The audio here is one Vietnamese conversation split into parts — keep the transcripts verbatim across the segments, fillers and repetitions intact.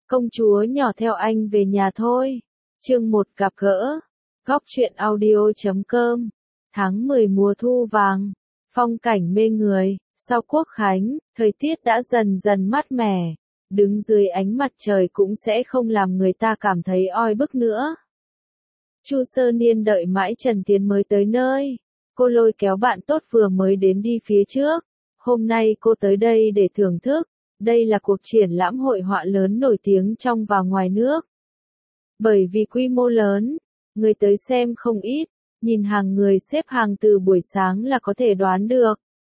Công chúa nhỏ theo anh về nhà thôi. Chương một gặp gỡ. Góc truyện audio chấm com. Tháng mười mùa thu vàng. Phong cảnh mê người. Sau quốc khánh, thời tiết đã dần dần mát mẻ. Đứng dưới ánh mặt trời cũng sẽ không làm người ta cảm thấy oi bức nữa. Chu Sơ Niên đợi mãi Trần Tiến mới tới nơi. Cô lôi kéo bạn tốt vừa mới đến đi phía trước. Hôm nay cô tới đây để thưởng thức. Đây là cuộc triển lãm hội họa lớn nổi tiếng trong và ngoài nước. Bởi vì quy mô lớn, người tới xem không ít, nhìn hàng người xếp hàng từ buổi sáng là có thể đoán được.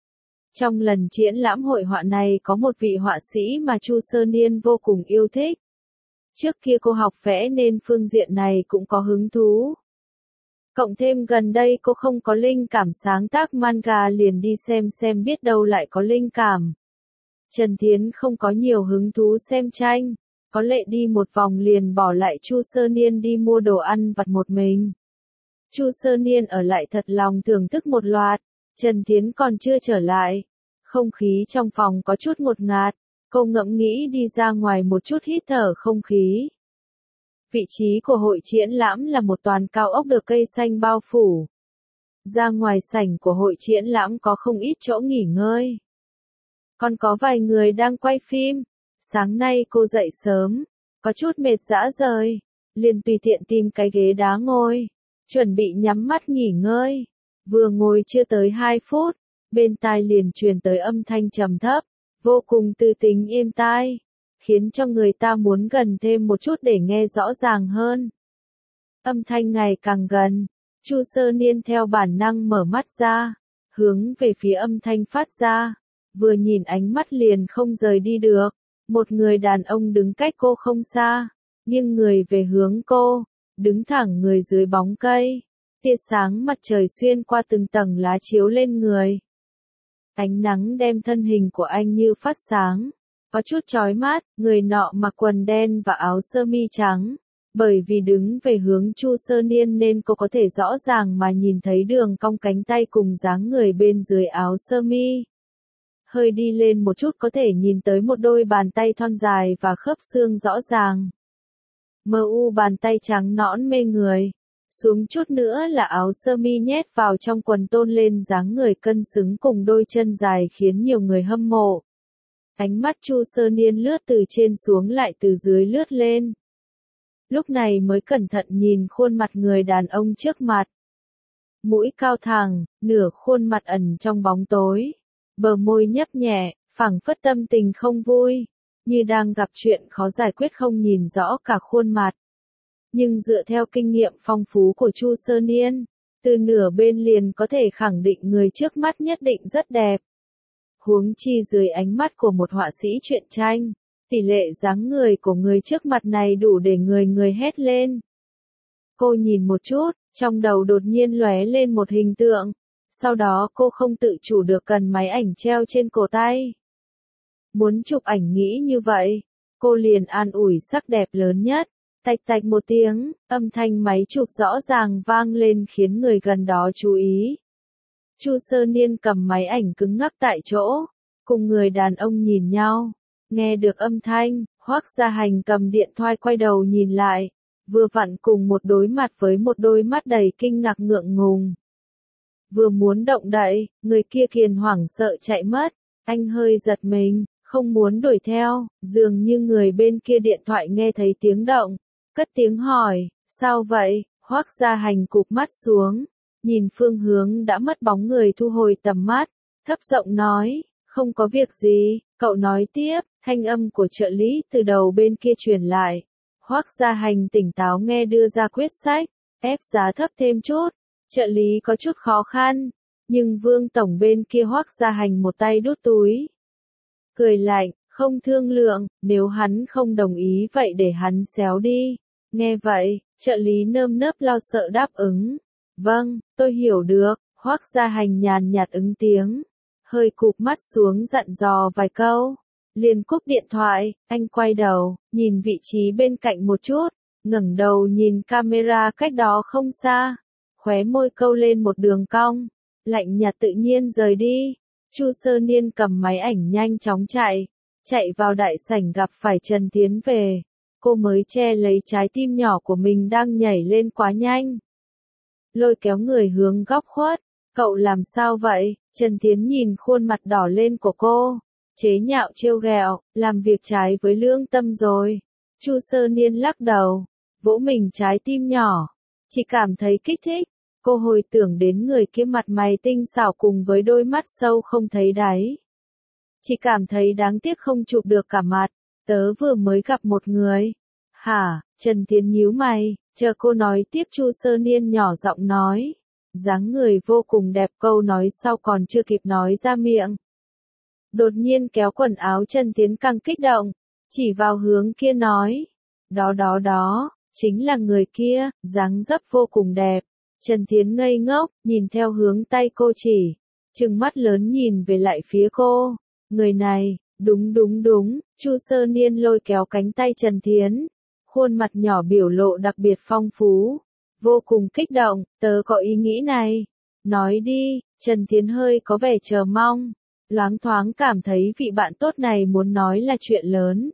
Trong lần triển lãm hội họa này có một vị họa sĩ mà Chu Sơ Niên vô cùng yêu thích. Trước kia cô học vẽ nên phương diện này cũng có hứng thú. Cộng thêm gần đây cô không có linh cảm sáng tác manga liền đi xem xem biết đâu lại có linh cảm. Trần Thiến không có nhiều hứng thú xem tranh, có lệ đi một vòng liền bỏ lại Chu Sơ Niên đi mua đồ ăn vặt một mình. Chu Sơ Niên ở lại thật lòng thưởng thức một loạt, Trần Thiến còn chưa trở lại. Không khí trong phòng có chút ngột ngạt, cô ngẫm nghĩ đi ra ngoài một chút hít thở không khí. Vị trí của hội triển lãm là một toàn cao ốc được cây xanh bao phủ. Ra ngoài sảnh của hội triển lãm có không ít chỗ nghỉ ngơi. Còn có vài người đang quay phim. Sáng nay cô dậy sớm, có chút mệt rã rời, liền tùy tiện tìm cái ghế đá ngồi, chuẩn bị nhắm mắt nghỉ ngơi. Vừa ngồi chưa tới hai phút, bên tai liền truyền tới âm thanh trầm thấp, vô cùng tư tính êm tai, khiến cho người ta muốn gần thêm một chút để nghe rõ ràng hơn. Âm thanh ngày càng gần, Chu Sơ Niên theo bản năng mở mắt ra, hướng về phía âm thanh phát ra. Vừa nhìn ánh mắt liền không rời đi được, một người đàn ông đứng cách cô không xa, nghiêng người về hướng cô, đứng thẳng người dưới bóng cây, tia sáng mặt trời xuyên qua từng tầng lá chiếu lên người. Ánh nắng đem thân hình của anh như phát sáng, có chút chói mắt, người nọ mặc quần đen và áo sơ mi trắng, bởi vì đứng về hướng Chu Sơ Niên nên cô có thể rõ ràng mà nhìn thấy đường cong cánh tay cùng dáng người bên dưới áo sơ mi. Hơi đi lên một chút có thể nhìn tới một đôi bàn tay thon dài và khớp xương rõ ràng. Mờ u bàn tay trắng nõn mê người. Xuống chút nữa là áo sơ mi nhét vào trong quần tôn lên dáng người cân xứng cùng đôi chân dài khiến nhiều người hâm mộ. Ánh mắt Chu Sơ Niên lướt từ trên xuống lại từ dưới lướt lên. Lúc này mới cẩn thận nhìn khuôn mặt người đàn ông trước mặt. Mũi cao thẳng, nửa khuôn mặt ẩn trong bóng tối. Bờ môi nhấp nhẹ, phảng phất tâm tình không vui, như đang gặp chuyện khó giải quyết không nhìn rõ cả khuôn mặt. Nhưng dựa theo kinh nghiệm phong phú của Chu Sơ Niên, từ nửa bên liền có thể khẳng định người trước mắt nhất định rất đẹp. Huống chi dưới ánh mắt của một họa sĩ truyện tranh, tỷ lệ dáng người của người trước mặt này đủ để người người hét lên. Cô nhìn một chút, trong đầu đột nhiên lóe lên một hình tượng. Sau đó cô không tự chủ được cần máy ảnh treo trên cổ tay. Muốn chụp ảnh nghĩ như vậy, cô liền an ủi sắc đẹp lớn nhất. Tạch tạch một tiếng, âm thanh máy chụp rõ ràng vang lên khiến người gần đó chú ý. Chu Sơ Niên cầm máy ảnh cứng ngắc tại chỗ, cùng người đàn ông nhìn nhau. Nghe được âm thanh, Hoắc Gia Hành cầm điện thoại quay đầu nhìn lại, vừa vặn cùng một đối mặt với một đôi mắt đầy kinh ngạc ngượng ngùng. Vừa muốn động đậy, người kia kiền hoảng sợ chạy mất, anh hơi giật mình, không muốn đuổi theo, dường như người bên kia điện thoại nghe thấy tiếng động, cất tiếng hỏi, sao vậy, Hoắc Gia Hành cụp mắt xuống, nhìn phương hướng đã mất bóng người thu hồi tầm mắt, thấp giọng nói, không có việc gì, cậu nói tiếp, thanh âm của trợ lý từ đầu bên kia truyền lại, Hoắc Gia Hành tỉnh táo nghe đưa ra quyết sách, ép giá thấp thêm chút. Trợ lý có chút khó khăn, nhưng Vương Tổng bên kia Hoắc Gia Hành một tay đút túi. Cười lạnh, không thương lượng, nếu hắn không đồng ý vậy để hắn xéo đi. Nghe vậy, trợ lý nơm nớp lo sợ đáp ứng. Vâng, tôi hiểu được, Hoắc Gia Hành nhàn nhạt ứng tiếng. Hơi cụp mắt xuống dặn dò vài câu. Liền cúp điện thoại, anh quay đầu, nhìn vị trí bên cạnh một chút, ngẩng đầu nhìn camera cách đó không xa. Khóe môi câu lên một đường cong, lạnh nhạt tự nhiên rời đi. Chu Sơ Niên cầm máy ảnh nhanh chóng chạy, chạy vào đại sảnh gặp phải Trần Tiến về. cô mới che lấy trái tim nhỏ của mình đang nhảy lên quá nhanh. Lôi kéo người hướng góc khuất, cậu làm sao vậy? Trần Thiến nhìn khuôn mặt đỏ lên của cô, chế nhạo trêu ghẹo, làm việc trái với lương tâm rồi. Chu Sơ Niên lắc đầu, vỗ mình trái tim nhỏ, chỉ cảm thấy kích thích. Cô hồi tưởng đến người kia mặt mày tinh xảo cùng với đôi mắt sâu không thấy đáy. Chỉ cảm thấy đáng tiếc không chụp được cả mặt, tớ vừa mới gặp một người. Hả? Trần Thiến nhíu mày, chờ cô nói tiếp. Chu Sơ Niên nhỏ giọng nói, dáng người vô cùng đẹp. Câu nói sau còn chưa kịp nói ra miệng, đột nhiên kéo quần áo Trần Thiến càng kích động, chỉ vào hướng kia nói, đó đó đó, chính là người kia, dáng dấp vô cùng đẹp. Trần Thiến ngây ngốc, nhìn theo hướng tay cô chỉ, trừng mắt lớn nhìn về lại phía cô, người này, đúng đúng đúng. Chu Sơ Niên lôi kéo cánh tay Trần Thiến, khuôn mặt nhỏ biểu lộ đặc biệt phong phú, vô cùng kích động, tớ có ý nghĩ này. Nói đi. Trần Thiến hơi có vẻ chờ mong, loáng thoáng cảm thấy vị bạn tốt này muốn nói là chuyện lớn.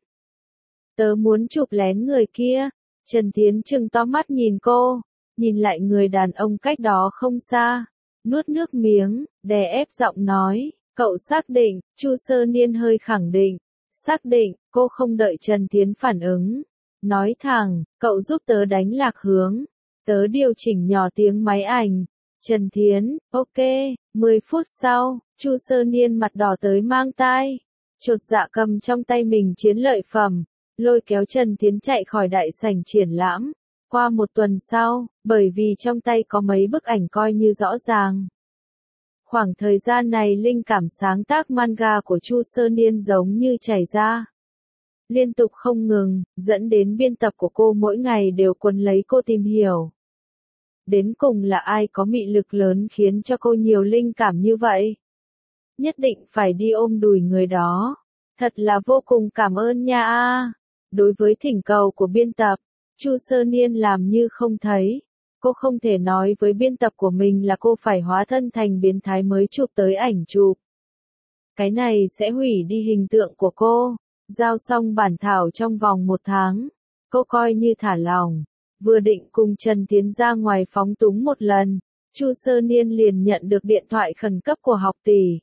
Tớ muốn chụp lén người kia. Trần Thiến trừng to mắt nhìn cô, nhìn lại người đàn ông cách đó không xa, nuốt nước miếng, đè ép giọng nói, cậu xác định? Chu Sơ Niên hơi khẳng định, xác định. Cô không đợi Trần Thiến phản ứng, nói thẳng, cậu giúp tớ đánh lạc hướng, tớ điều chỉnh nhỏ tiếng máy ảnh. Trần Thiến, ok. mười phút sau, Chu Sơ Niên mặt đỏ tới mang tai, chột dạ cầm trong tay mình chiến lợi phẩm, lôi kéo Trần Thiến chạy khỏi đại sảnh triển lãm. Qua một tuần sau, bởi vì trong tay có mấy bức ảnh coi như rõ ràng. Khoảng thời gian này linh cảm sáng tác manga của Chu Sơ Niên giống như chảy ra, liên tục không ngừng, dẫn đến biên tập của cô mỗi ngày đều quấn lấy cô tìm hiểu. Đến cùng là ai có mị lực lớn khiến cho cô nhiều linh cảm như vậy? Nhất định phải đi ôm đùi người đó. Thật là vô cùng cảm ơn nha a. Đối với thỉnh cầu của biên tập, Chu Sơ Niên làm như không thấy. Cô không thể nói với biên tập của mình là cô phải hóa thân thành biến thái mới chụp tới ảnh chụp. Cái này sẽ hủy đi hình tượng của cô. Giao xong bản thảo trong vòng một tháng, cô coi như thả lỏng. Vừa định cùng Trần Thiến ra ngoài phóng túng một lần, Chu Sơ Niên liền nhận được điện thoại khẩn cấp của học tỷ.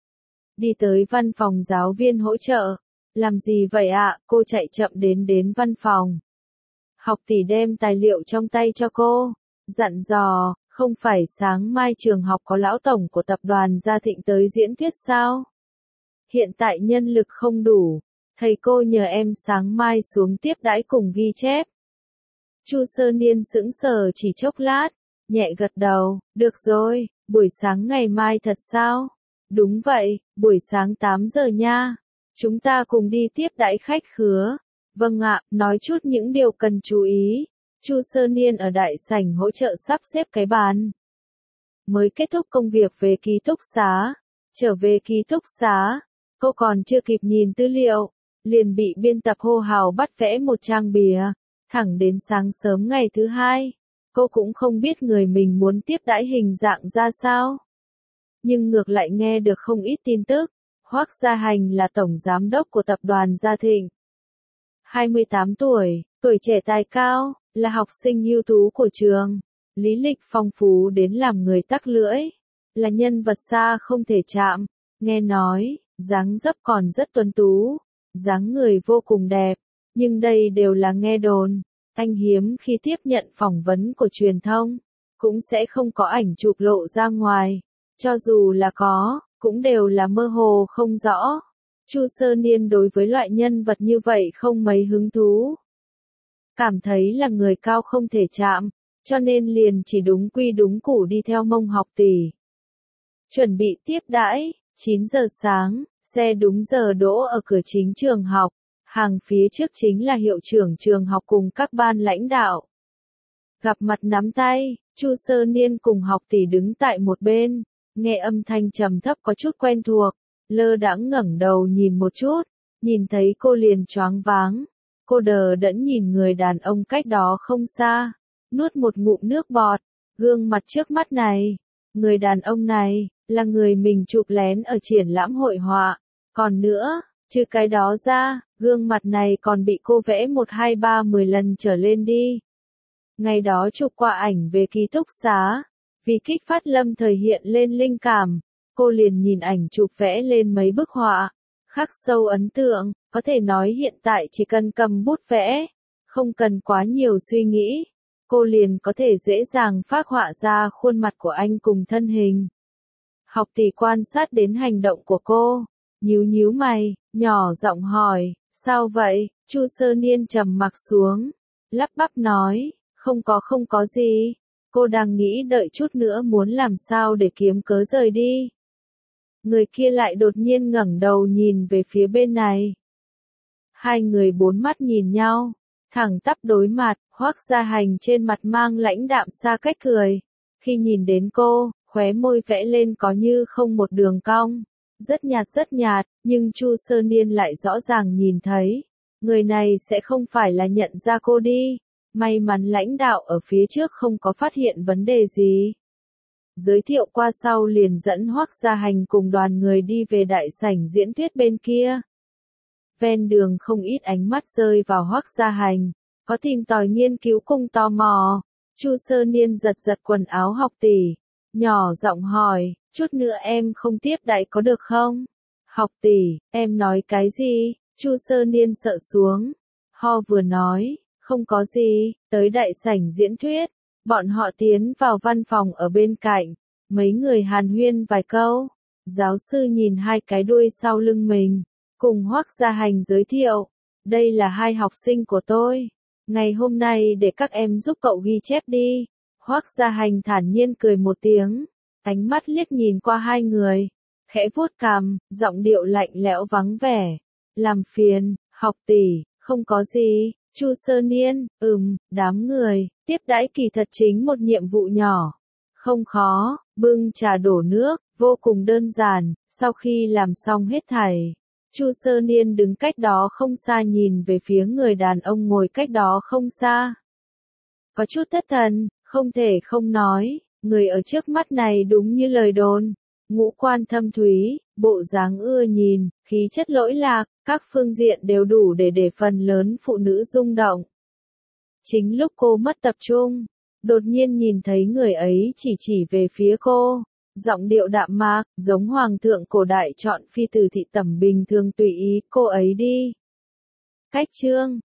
Đi tới văn phòng giáo viên hỗ trợ. Làm gì vậy ạ? Cô chạy chậm đến đến văn phòng. Học tỷ đem tài liệu trong tay cho cô, dặn dò, không phải sáng mai trường học có lão tổng của tập đoàn Gia Thịnh tới diễn thuyết sao? Hiện tại nhân lực không đủ, thầy cô nhờ em sáng mai xuống tiếp đãi cùng ghi chép. Chu Sơ Niên sững sờ chỉ chốc lát, nhẹ gật đầu, được rồi, buổi sáng ngày mai thật sao? Đúng vậy, buổi sáng tám giờ nha. Chúng ta cùng đi tiếp đãi khách khứa. Vâng ạ. Nói chút những điều cần chú ý. Chu Sơ Niên ở đại sảnh hỗ trợ sắp xếp cái bàn. Mới kết thúc công việc về ký túc xá. Trở về ký túc xá, cô còn chưa kịp nhìn tư liệu, liền bị biên tập hô hào bắt vẽ một trang bìa. Thẳng đến sáng sớm ngày thứ hai, cô cũng không biết người mình muốn tiếp đãi hình dạng ra sao. Nhưng ngược lại nghe được không ít tin tức. Hoắc Gia Hành là tổng giám đốc của tập đoàn Gia Thịnh. hai mươi tám tuổi, tuổi trẻ tài cao, là học sinh ưu tú của trường. Lý lịch phong phú đến làm người tắc lưỡi. Là nhân vật xa không thể chạm. Nghe nói, dáng dấp còn rất tuấn tú. Dáng người vô cùng đẹp. Nhưng đây đều là nghe đồn. Anh hiếm khi tiếp nhận phỏng vấn của truyền thông. Cũng sẽ không có ảnh chụp lộ ra ngoài. Cho dù là có, cũng đều là mơ hồ không rõ. Chu Sơ Niên đối với loại nhân vật như vậy không mấy hứng thú. Cảm thấy là người cao không thể chạm, cho nên liền chỉ đúng quy đúng củ đi theo mông học tỷ. Chuẩn bị tiếp đãi, chín giờ sáng, xe đúng giờ đỗ ở cửa chính trường học. Hàng phía trước chính là hiệu trưởng trường học cùng các ban lãnh đạo. Gặp mặt nắm tay, Chu Sơ Niên cùng học tỷ đứng tại một bên. Nghe âm thanh trầm thấp có chút quen thuộc, lơ đãng ngẩng đầu nhìn một chút, nhìn thấy cô liền choáng váng. Cô đờ đẫn nhìn người đàn ông cách đó không xa, nuốt một ngụm nước bọt, gương mặt trước mắt này, người đàn ông này, là người mình chụp lén ở triển lãm hội họa. Còn nữa, trừ cái đó ra, Gương mặt này còn bị cô vẽ một hai ba mười lần trở lên đi. Ngày đó chụp qua ảnh về ký túc xá, vì kích phát lâm thời hiện lên linh cảm, cô liền nhìn ảnh chụp vẽ lên mấy bức họa, khắc sâu ấn tượng, có thể nói hiện tại chỉ cần cầm bút vẽ, không cần quá nhiều suy nghĩ, cô liền có thể dễ dàng phác họa ra khuôn mặt của anh cùng thân hình. Học tỷ quan sát đến hành động của cô, nhíu nhíu mày, nhỏ giọng hỏi, sao vậy? Chu Sơ Niên trầm mặc xuống, lắp bắp nói, không có không có gì, cô đang nghĩ đợi chút nữa muốn làm sao để kiếm cớ rời đi. Người kia lại đột nhiên ngẩng đầu nhìn về phía bên này. Hai người bốn mắt nhìn nhau, thẳng tắp đối mặt, Hoắc Gia Hành trên mặt mang lãnh đạm xa cách cười. Khi nhìn đến cô, khóe môi vẽ lên có như không một đường cong, rất nhạt rất nhạt, nhưng Chu Sơ Niên lại rõ ràng nhìn thấy, người này sẽ không phải là nhận ra cô đi. May mắn lãnh đạo ở phía trước không có phát hiện vấn đề gì. Giới thiệu qua sau liền dẫn Hoắc Gia Hành cùng đoàn người đi về đại sảnh diễn thuyết bên kia. Ven đường không ít ánh mắt rơi vào Hoắc Gia Hành, có tìm tòi nghiên cứu cùng tò mò. Chu Sơ Niên giật giật quần áo học tỷ, nhỏ giọng hỏi, chút nữa em không tiếp đại có được không? Học tỷ, em nói cái gì? Chu Sơ Niên sợ xuống, ho vừa nói, không có gì, tới đại sảnh diễn thuyết. Bọn họ tiến vào văn phòng ở bên cạnh, mấy người hàn huyên vài câu. Giáo sư nhìn hai cái đuôi sau lưng mình, cùng Hoắc Gia Hành giới thiệu, đây là hai học sinh của tôi. Ngày hôm nay để các em giúp cậu ghi chép đi. Hoắc Gia Hành thản nhiên cười một tiếng, ánh mắt liếc nhìn qua hai người, khẽ vuốt cằm, giọng điệu lạnh lẽo vắng vẻ. Làm phiền, học tỷ, không có gì. Chu Sơ Niên, ừm, đám người, tiếp đãi kỳ thật chính một nhiệm vụ nhỏ. Không khó, bưng trà đổ nước, vô cùng đơn giản, sau khi làm xong hết thảy. Chu Sơ Niên đứng cách đó không xa nhìn về phía người đàn ông ngồi cách đó không xa. Có chút thất thần, không thể không nói, người ở trước mắt này đúng như lời đồn. Ngũ quan thâm thúy, bộ dáng ưa nhìn, khí chất lỗi lạc, các phương diện đều đủ để để phần lớn phụ nữ rung động. Chính lúc cô mất tập trung, đột nhiên nhìn thấy người ấy chỉ chỉ về phía cô, giọng điệu đạm mạc, giống hoàng thượng cổ đại chọn phi tử thị tẩm bình thường tùy ý cô ấy đi. Cách chương